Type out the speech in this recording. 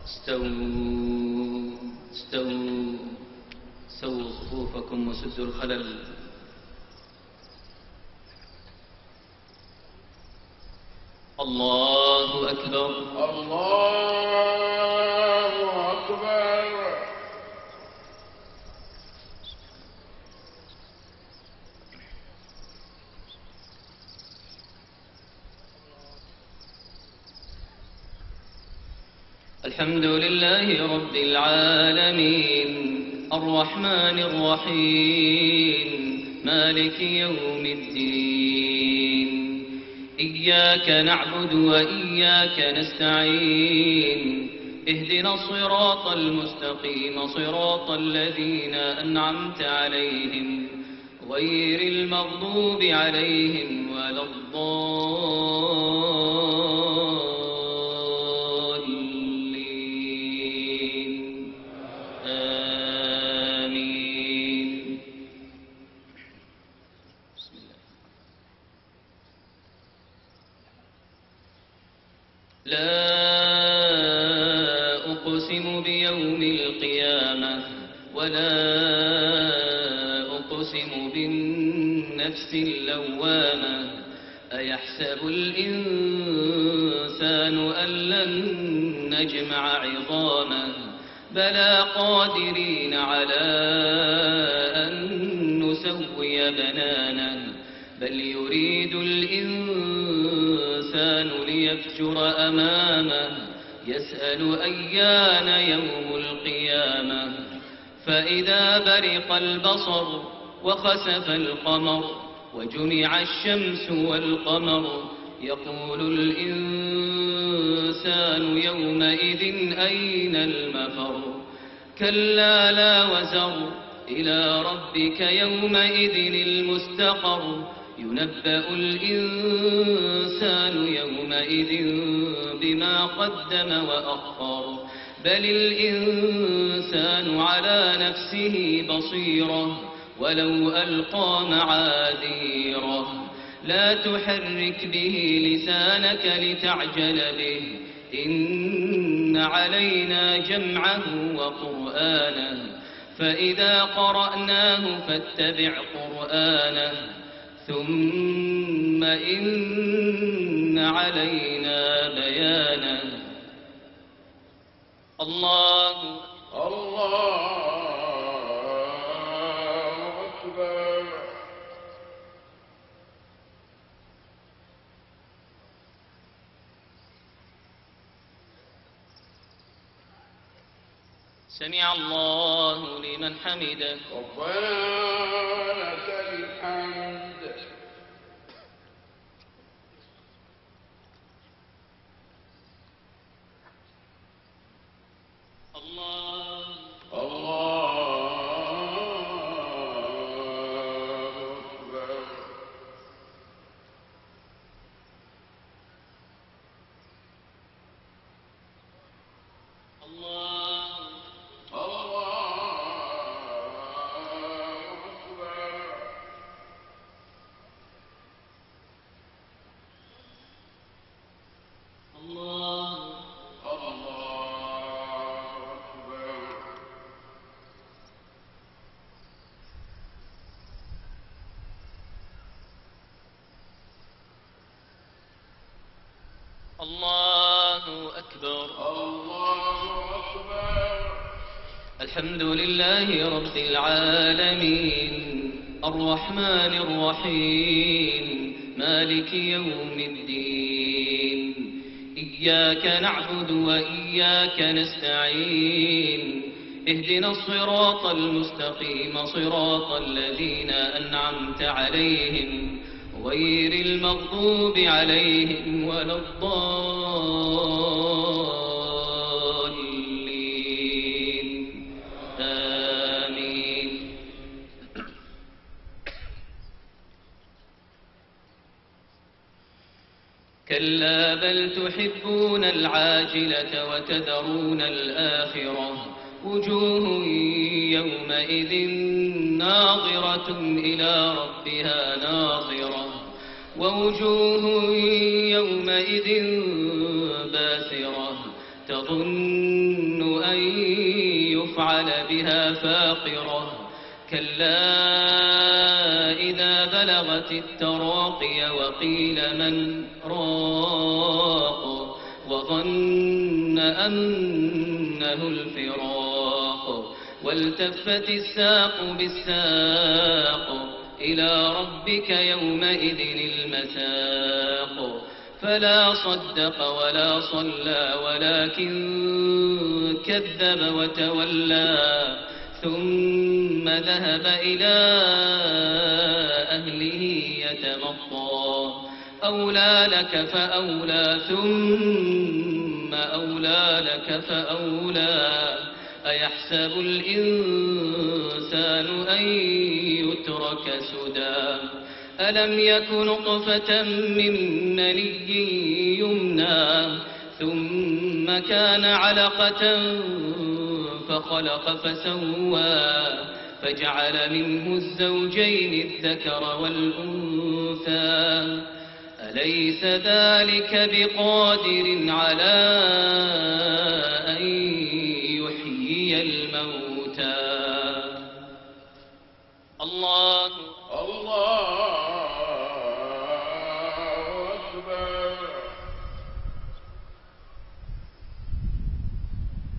استووا استووا سووا صفوفكم وسدوا الخلل. الله أكبر. الله أكبر. الحمد لله رب العالمين الرحمن الرحيم مالك يوم الدين. إياك نعبد وإياك نستعين. اهدنا الصراط المستقيم صراط الذين أنعمت عليهم غير المغضوب عليهم ولا الضالين. آمين. بسم الله. لا أقسم بيوم القيامة ولا أقسم بالنفس اللوامة. أيحسب الإنسان أن لن نجمع عظامه بلى قادرين على أن نسوي بنانه. بل يريد الإنسان ليفجر أمامه يسأل أيان يوم القيامة. فإذا برق البصر وخسف القمر وجمع الشمس والقمر يقول الإنسان يومئذ أين المفر. كلا لا وزر إلى ربك يومئذ المستقر. ينبأ الإنسان يومئذ بما قدم وأخر. بل الإنسان على نفسه بصيرة ولو ألقى معاذيره. لا تحرك به لسانك لتعجل به إن علينا جمعه وقرآنه. فإذا قرأناه فاتبع قرآنه ثم إن علينا بيانه. الله أكبر. سمع الله لمن حمده. ربنا لك الحمد. الله أكبر. الله الله أكبر. الله أكبر. الحمد لله رب العالمين الرحمن الرحيم مالك يوم الدين. إياك نعبد وإياك نستعين. اهدنا الصراط المستقيم صراط الذين أنعمت عليهم غير المغضوب عليهم ولا الضالين. آمين. كلا بل تحبون العاجلة وتذرون الآخرة. وجوه يومئذ ناظرة إلى ربها ناظرة ووجوه يومئذ باسرة تظن أن يفعل بها فاقرة كلا إذا بلغت التراقي وقيل من راق وظن أنه الفراق والتفت الساق بالساق إلى ربك يومئذ المساق فلا صدق ولا صلى ولكن كذب وتولى ثم ذهب إلى أهله يتمطى أولى لك فأولى ثم أولى لك فأولى أيحسب الإنسان أن يترك سدى ألم يك نطفة من مني يمنى ثم كان علقة فخلق فسوى فجعل منه الزوجين الذكر والأنثى أليس ذلك بقادر على